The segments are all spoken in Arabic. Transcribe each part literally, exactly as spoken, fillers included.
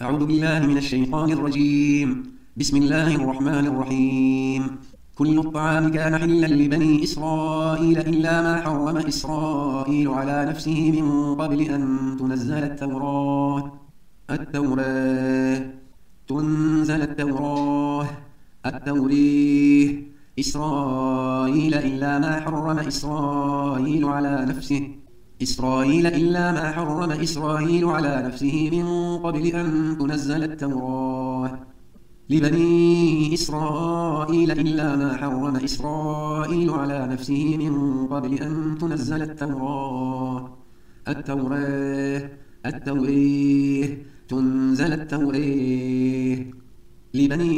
أعوذ بالله من الشيطان الرجيم. بسم الله الرحمن الرحيم. كل الطعام كان حلا لبني إسرائيل إلا ما حرم إسرائيل على نفسه من قبل أن تنزل التوراة التوراة تنزل التوراة التوريه إسرائيل إلا ما حرم إسرائيل على نفسه إسرائيل إلا ما حرم إسرائيل على نفسه من قبل أن تنزل التوراة لبني إسرائيل إلا ما حرم إسرائيل على نفسه من قبل أن تنزل التوراة التوراة التوريه تنزل التوريه لبني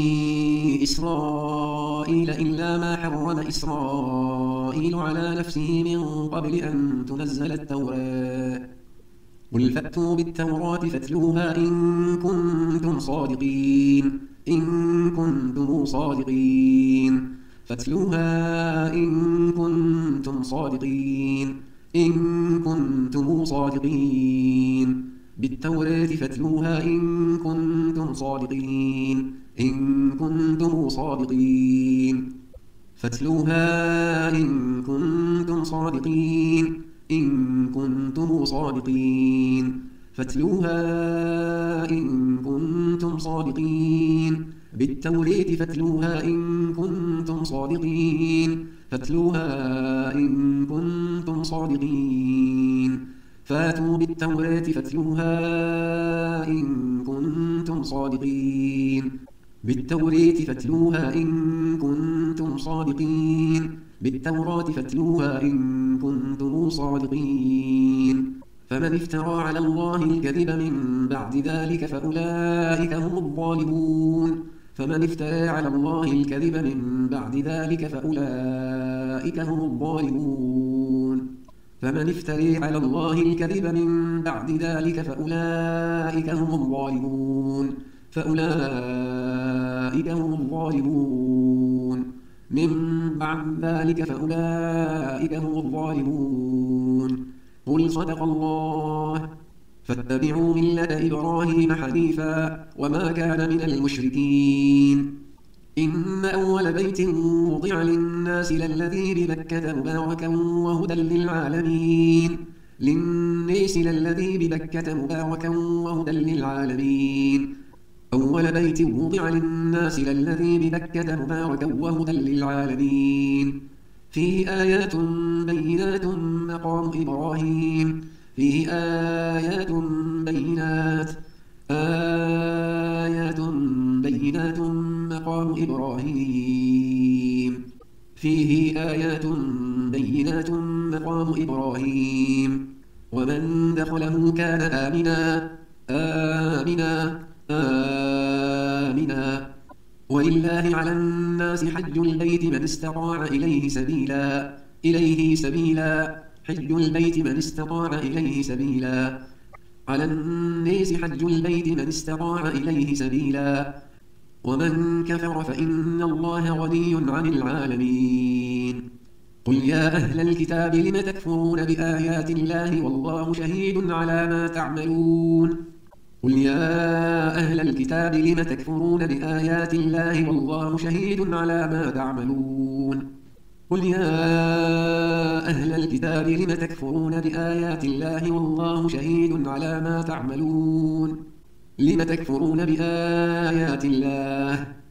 إسرائيل إلا ما حرم إسرائيل على نفسه من قبل أن تنزل التوراة قل فأتوا بالتوراة فاتلوها إن كنتم صادقين إن كنتم صادقين فاتلوها إن كنتم صادقين إن كنتم صادقين بالتوراة فاتلوها إن كنتم صادقين إن كنتم صادقين فاتلوها إن كنتم صادقين إن كنتم صادقين فاتلوها إن كنتم صادقين بالتوراة فاتلوها إن كنتم صادقين فاتلوها إن كنتم صادقين فاتوا بالتوراة فاتلوها إن كنتم صادقين بالتوراة فاتلوها إن كنتم صادقين بالتوراة فاتلوها إن كنتم صادقين فمن افترى على الله الكذب من بعد ذلك فأولئك هم الظالمون فمن افترى على الله الكذب من بعد ذلك فأولئك هم الظالمون فمن افتري على الله الكذب من بعد ذلك فأولئك هم الظالمون فأولئك هم الظالمون من بعد ذلك فأولئك هم الظالمون قل صدق الله فاتبعوا ملة إبراهيم حنيفا وما كان من المشركين إن أول بيت وضع للناس للذي ببكة مباركا وهدى للعالمين للناس للذي ببكة مباركا وهدى للعالمين أول بيت وضع للناس للذي ببكة مباركا وهدى للعالمين فيه آيات بينات مقام إبراهيم فيه آيات بينات آيات بينات مقام إبراهيم فيه آيات بينات مقام إبراهيم ومن دخله كان آمنا آمنا آمنا ولله على الناس حج البيت من استطاع إليه سبيلا إليه سبيلا حج البيت من استطاع إليه سبيلا على الناس حج البيت من استطاع إليه سبيلا ومن كفر فإن الله غني عن العالمين قل يا أهل الكتاب لم تكفرون بآيات الله والله شهيد على ما تعملون قل يا أهل الكتاب لم تكفرون بآيات الله والله شهيد على ما تعملون قل يا أهل الكتاب لم تكفرون بآيات الله والله شهيد على ما تعملون لم تكفرون بآيات الله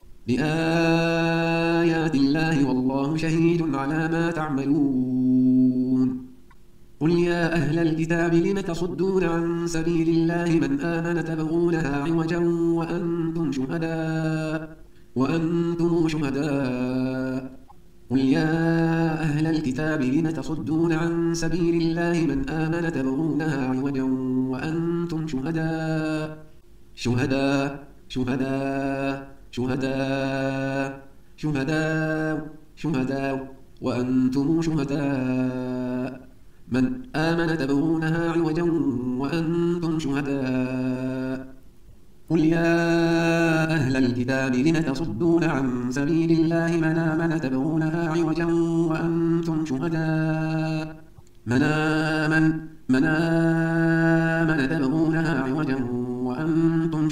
بآيات الله والله شهيد على ما تعملون قل يا أهل الكتاب لم تصدون عن سبيل الله من آمن تبغونها عوجا وأنتم شهداء وأنتم شهداء قل يا أهل الكتاب لم تصدون عن سبيل الله من آمن تبغونها عوجا وأنتم شهداء شهداء شهداء شهداء شهداء شهداء وأنتم شهداء من آمن تبغونها عوجا وأنتم شهداء قل يا أهل الكتاب لم تصدون عن سبيل الله من آمن تبغونها عوجا وأنتم شهداء من آمن من آمن تبغونها عوجا وأنتم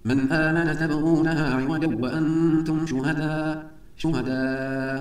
من آمن تبغونها عوجا وأنتم شهداء شهداء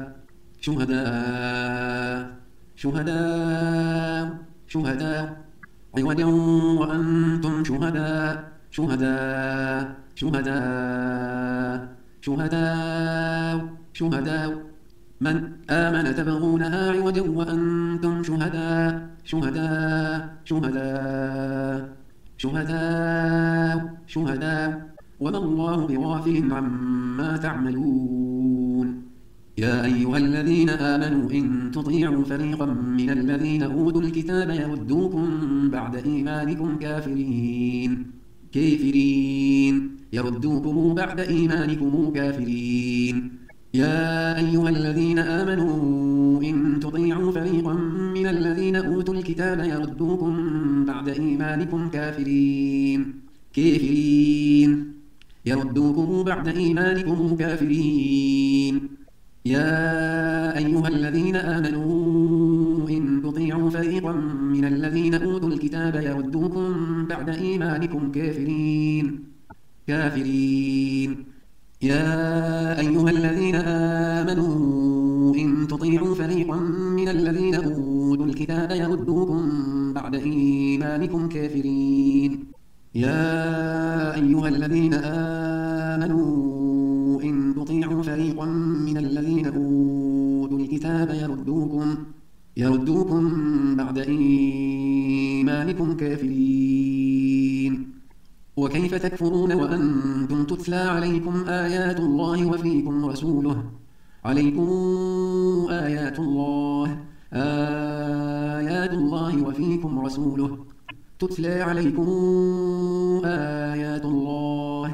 شهداء شهداء شهداء عوجا وأنتم شهداء شهداء شهداء شهداء شهداء من آمن تبغونها عوجا وأنتم شهداء شهداء شهداء شهداء شهداء وما الله بغافل عما تعملون يا أيها الذين آمنوا إن تطيعوا فريقا من الذين أوتوا الكتاب يردوكم بعد إيمانكم كافرين كافرين يردوكم بعد إيمانكم كافرين يا أيها الذين آمنوا إن تطيعوا فريقا من الذين أوتوا الكتاب يردوكم بعد إيمانكم كافرين كافرين يردوكم بعد إيمانكم كافرين يا أيها الذين آمنوا إن تطيعوا فريقا من الذين أوتوا الكتاب يردوكم بعد إيمانكم كافرين كافرين يا أيها الذين آمنوا إن تطيعوا فريقا من الذين أوتوا الكتاب يردوكم بعد إيمانكم كافرين يا أيها الذين آمنوا إن تطيعوا فريقا من الذين أوتوا الكتاب يردوكم يردوكم بعد إيمانكم كافرين وكيف تكفرون وأنتم تتلى عليكم آيات الله وفيكم رسوله عليكم آيات الله آيات الله وفيكم رسوله تتلى عليكم آيات الله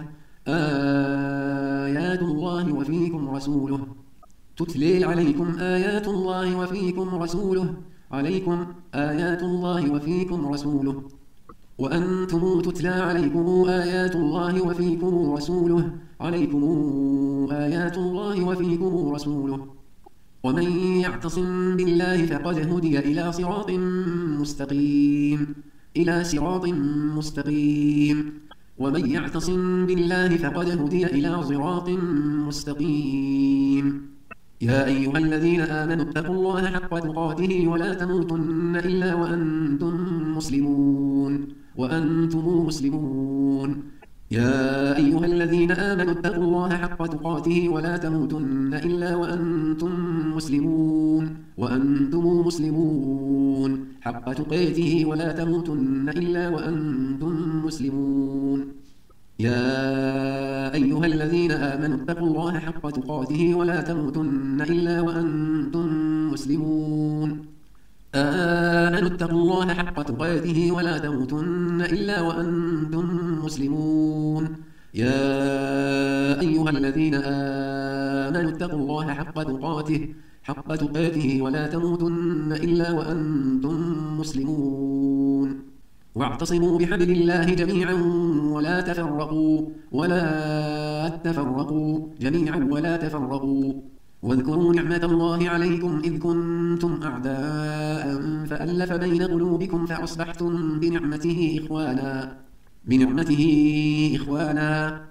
آيات الله وفيكم رسوله تتلى عليكم آيات الله وفيكم رسوله عليكم آيات الله وفيكم رسوله وأنتم تتلى عليكم آيات الله وفيكم رسوله عليكم آيات الله وفيكم رسوله ومن يعتصم بالله فقد هدي إلى صراط مستقيم إلى صراط مستقيم ومن يعتصم بالله فقد هدي إلى صراط مستقيم يا أيها الذين آمنوا اتقوا الله حق تقاته ولا تموتن إلا وأنتم مسلمون وأنتم مسلمون يا أيها الذين آمنوا اتقوا الله حق تقاته ولا تموتن إلا وأنتم مسلمون وأنتم مسلمون حق تقاته ولا تموتن إلا وأنتم مسلمون يا أيها الذين آمنوا اتقوا الله حق تقاته ولا تموتن إلا وأنتم مسلمون آمنوا اتقوا الله حق تقاته ولا تموتن إلا وأنتم مسلمون يا أيها الذين آمنوا اتقوا الله حق تقاته حق تقاته ولا تموتن إلا وأنتم مسلمون واعتصموا بحبل الله جميعا ولا تفرقوا ولا تفرقوا جميعا ولا تفرقوا واذكروا نعمة الله عليكم إذ كنتم أعداء فألف بين قلوبكم فأصبحتم بنعمته إخوانا بنعمته إخوانا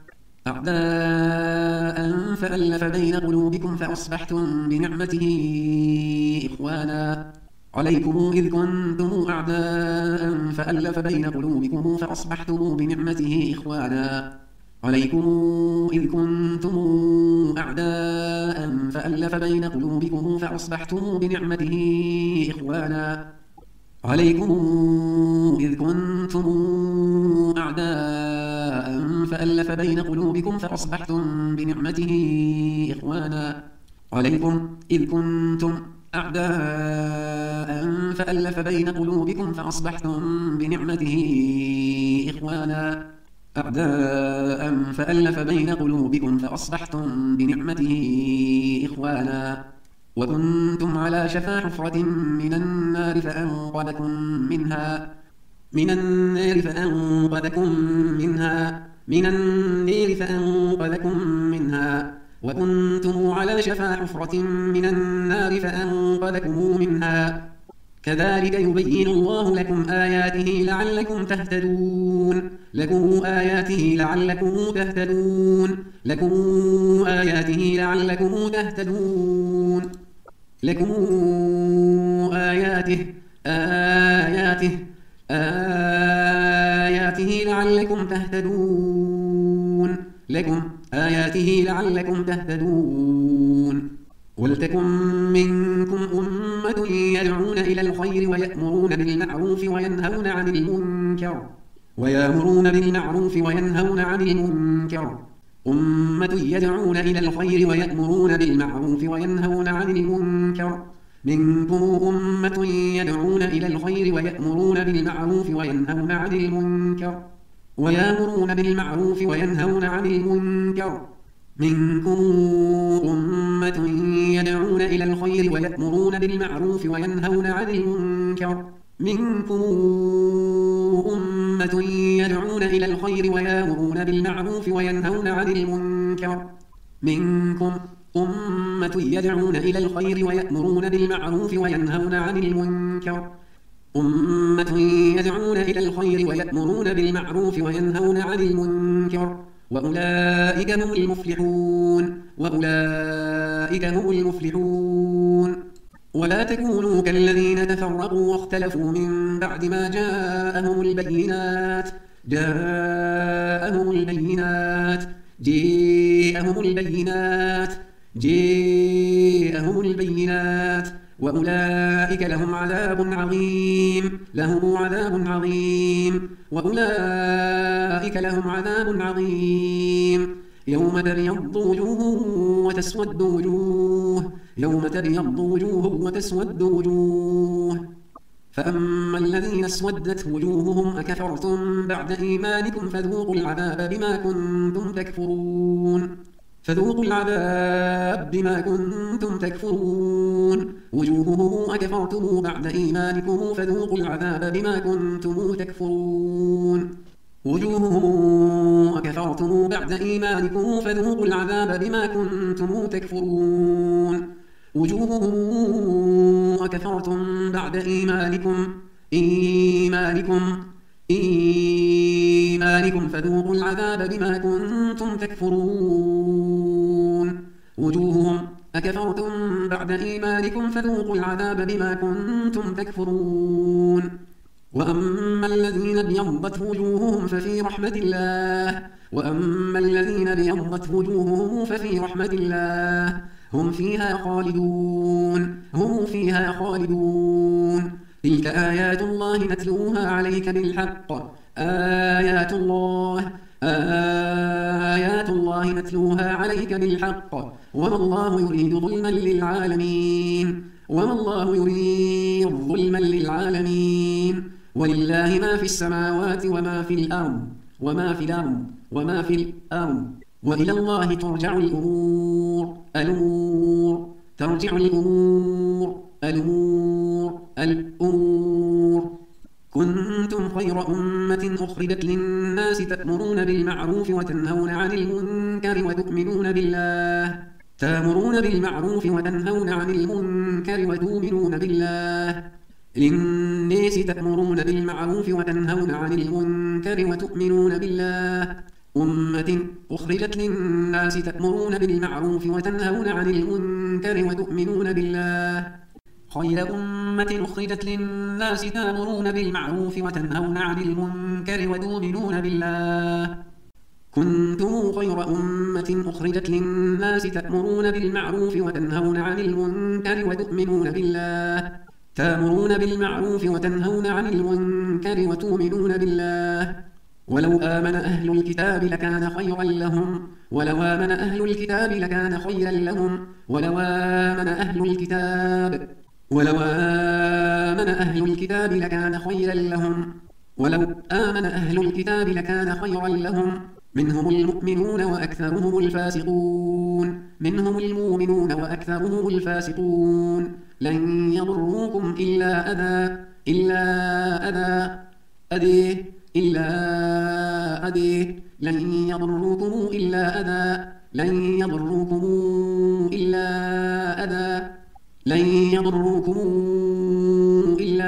أعداء فألف بين قلوبكم فأصبحتم بنعمته إخوانا عليكم إذ كنتم أعداء فألف بين قلوبكم فأصبحتم بنعمته إخوانا عليكم إذ كنتم أعداء فألف بين قلوبكم فأصبحتم بنعمته إخوانا عليكم إذ كنتم أعداء فألف بين قلوبكم فأصبحتم بنعمته إخوانا عليكم إذ كنتم أعداء فألف بين قلوبكم فأصبحتم بنعمته إخوانا أعداء فألف بين قلوبكم فأصبحتم بنعمته إخوانا وكنتم على شفا حفرة من النار فأنقذكم منها من النار فأنقذكم منها من النار فأنقذكم منها وكنتم على شفا حفرة من النار فأنقذكم منها كذلك يبين الله لكم آياته لعلكم تهتدون لكم آياته لعلكم تهتدون لكم آياته لعلكم تهتدون لكم آياته آياته آياته لعلكم تهتدون لكم آياته لعلكم تهتدون ولتكن منكم أمة يدعون إلى الخير ويأمرون بالمعروف وينهون عن المنكر ويأمرون بالمعروف وينهون عن المنكر أمة يدعون إلى الخير ويأمرون بالمعروف وينهون عن المنكر منكم أمة يدعون إلى الخير ويأمرون بالمعروف وينهون عن المنكر ويأمرون بالمعروف وينهون عن المنكر منكم أمة يدعون إلى الخير ويأمرون بالمعروف وينهون عن المنكر منكم أمة يدعون إلى الخير ويأمرون بالمعروف وينهون عن المنكر منكم أمة يدعون إلى الخير ويأمرون بالمعروف وينهون عن المنكر أمة يدعون إلى الخير ويأمرون بالمعروف وينهون عن المنكر وأولئك هم المفلحون وأولئك هم المفلحون ولا تكونوا كالذين تفرقوا واختلفوا من بعد ما جاءهم البينات جاءهم البينات جاءهم البينات جاءهم البينات وأولئك لهم عذاب عظيم لهم عذاب عظيم وأولئك لهم عذاب عظيم يوم تبيض وجوه وتسود وجوه يوم تبيض وجوه وتسود وجوه فأما الذين اسودت وجوههم أكفرتم بعد إيمانكم فذوقوا العذاب بما كنتم تكفرون فذوقوا العذاب بما كنتم تكفرون وجوههم أكفرتم بعد إيمانكم فذوقوا العذاب بما كنتم تكفرون وجوههم أكفرتم بعد إيمانكم فذوقوا العذاب بما كنتم تكفرون وجوههم أكفرتم بعد إيمانكم إيمانكم إيمانكم فذوقوا العذاب بما كنتم تكفرون وجوههم أكفرتم بعد إيمانكم فذوقوا العذاب بما كنتم تكفرون وأما الذين ابيضت وجوههم ففي رحمة الله وأما الذين ابيضت وجوههم ففي رحمة الله هم فيها خالدون هم فيها خالدون تلك آيات الله نتلوها عليك بالحق آيات الله آيات الله نتلوها عليك بالحق وما الله يريد ظلما للعالمين وما الله يريد ظلما للعالمين ولله ما في السماوات وما في الأرض وما في الأرض وما في الأرض وإلى الله ترجع الأمور الأمور ترجع الأمور الأمور الأمور كنتم خير أمة أخرجت للناس تأمرون بالمعروف وتنهون عن المنكر وتؤمنون بالله تأمرون بالمعروف وتنهون عن المنكر وتؤمنون بالله للناس تأمرون بالمعروف وتنهون عن المنكر وتؤمنون بالله أمة أخرجت للناس تأمرون بالمعروف وتنهون عن المنكر وتؤمنون بالله خير أمة أخرجت للناس تأمرون بالمعروف وتنهون عن المنكر وتؤمنون بالله كنتم خير أمة أخرجت للناس تأمرون بالمعروف وتنهون عن المنكر وتؤمنون بالله تأمرون بالمعروف وتنهون عن المنكر وتؤمنون بالله ولو آمن أهل الكتاب لكان خيرا لهم ولو آمن أهل الكتاب لكان خيرا لهم ولو آمن أهل الكتاب ولو آمن أهل الكتاب لكان خيرا لهم ولو آمن أهل الكتاب لكان خيرا لهم منهم المؤمنون وأكثرهم الفاسقون منهم المؤمنون وأكثرهم الفاسقون لن يضروكم إلا أذى إلا أذى أذى إلا أذى لن يضروكم إلا أذى لن يضروكم إلا أذى لن يضروكم إلا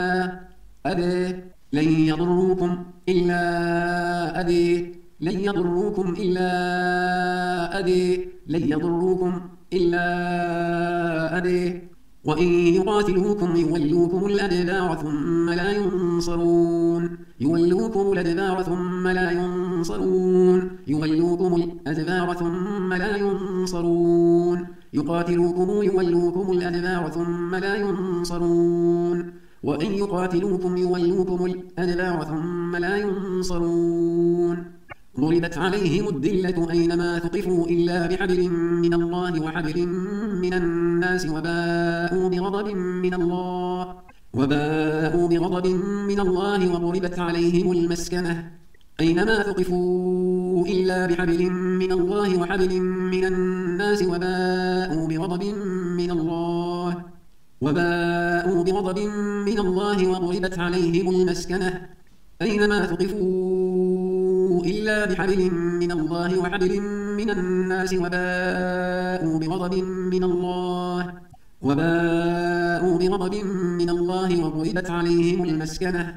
أذى لن يضروكم إلا أذى لن يضروكم إلا أذى لن يضروكم إلا أذى وإن يقاتلوكم يولوكم الأدبار ثم لا ينصرون يولوكم الأدبار ثم لا ينصرون يولوكم الأدبار ثم لا ينصرون يقاتلوكم يولوكم الأدبار ثم لا ينصرون وإن يقاتلوكم يولوكم الأدبار ثم لا ينصرون ضربت عليهم الذلة أينما ثقفوا إلا بحبل من الله وحبل من الناس وباءوا بغضب من الله وباءوا بغضب من الله وضربت عليهم المسكنة أينما ثقفوا إلا بحبل من الله وحبل من الناس وباءوا بغضب من الله وباءوا بغضب من الله وضربت عليهم المسكنة أينما ثقفوا إلا بحبل من الله وحبل من الناس وباءوا بغضب من الله وباءوا بغضب من الله وضربت عليهم المسكنة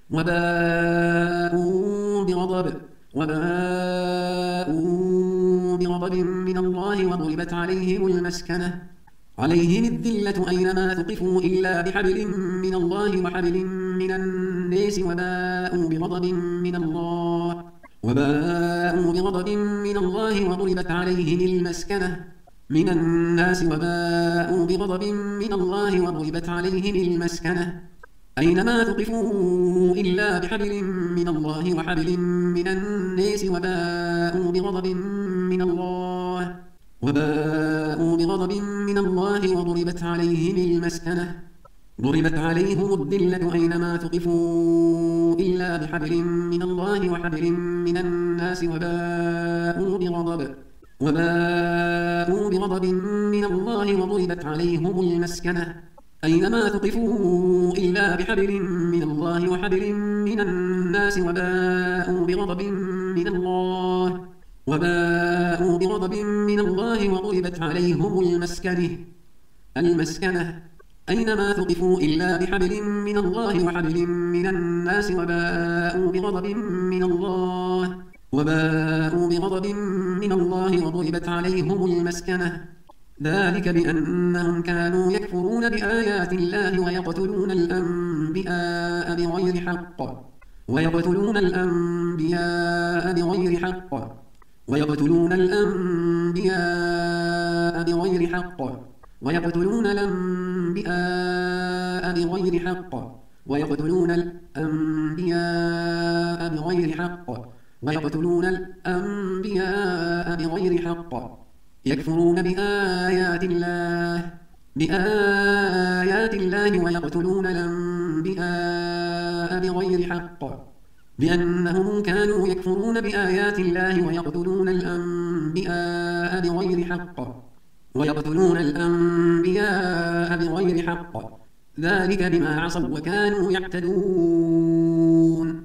وباءوا بغضب وباءوا بغضب من الله وضربت عليهم المسكنة عليهم الذلة أينما ثقفوا إلا بحبل من الله وحبل من الناس وباءوا بغضب من الله وباءوا بغضب من الله وضربت عليهم المسكنة من الناس وباءوا بغضب من الله وضربت عليهم المسكنة أينما ثقفوا إلا بحبل من الله وحبل من الناس وباءوا بغضب من الله وباءوا بغضب من الله وضربت عليهم المسكنة ضربت عليهم الذلة أينما ثقفوا إلا بحبل من الله وحبل من الناس وباءوا بغضب وباءوا بغضب من الله وضربت عليهم المسكنة أينما ثقفوا إلا بحبل من الله وحبل من الناس وباءوا بغضب من الله وباءوا بغضب من الله وضربت عليهم المسكنة المسكنة أينما ثقفوا إلا بحبل من الله وحبل من الناس وباءوا بغضب من الله وباءوا بغضب من الله وضربت عليهم المسكنة ذلك بأنهم كانوا يكفرون بآيات الله ويقتلون الأنبياء بغير حق ويقتلون الأنبياء بغير حق ويقتلون الأنبياء بغير حق ويقتلون الأنبياء بغير حق ويقتلون الأنبياء بغير حق ويقتلون الأنبياء بغير حق يكفرون بآيات الله بآيات الله ويقتلون الأنبياء بغير حق بأنهم كانوا يكفرون بآيات الله ويقتلون الأنبياء بغير حق ويقتلون الأنبياء بغير حق ذلك بما عصوا وكانوا يعتدون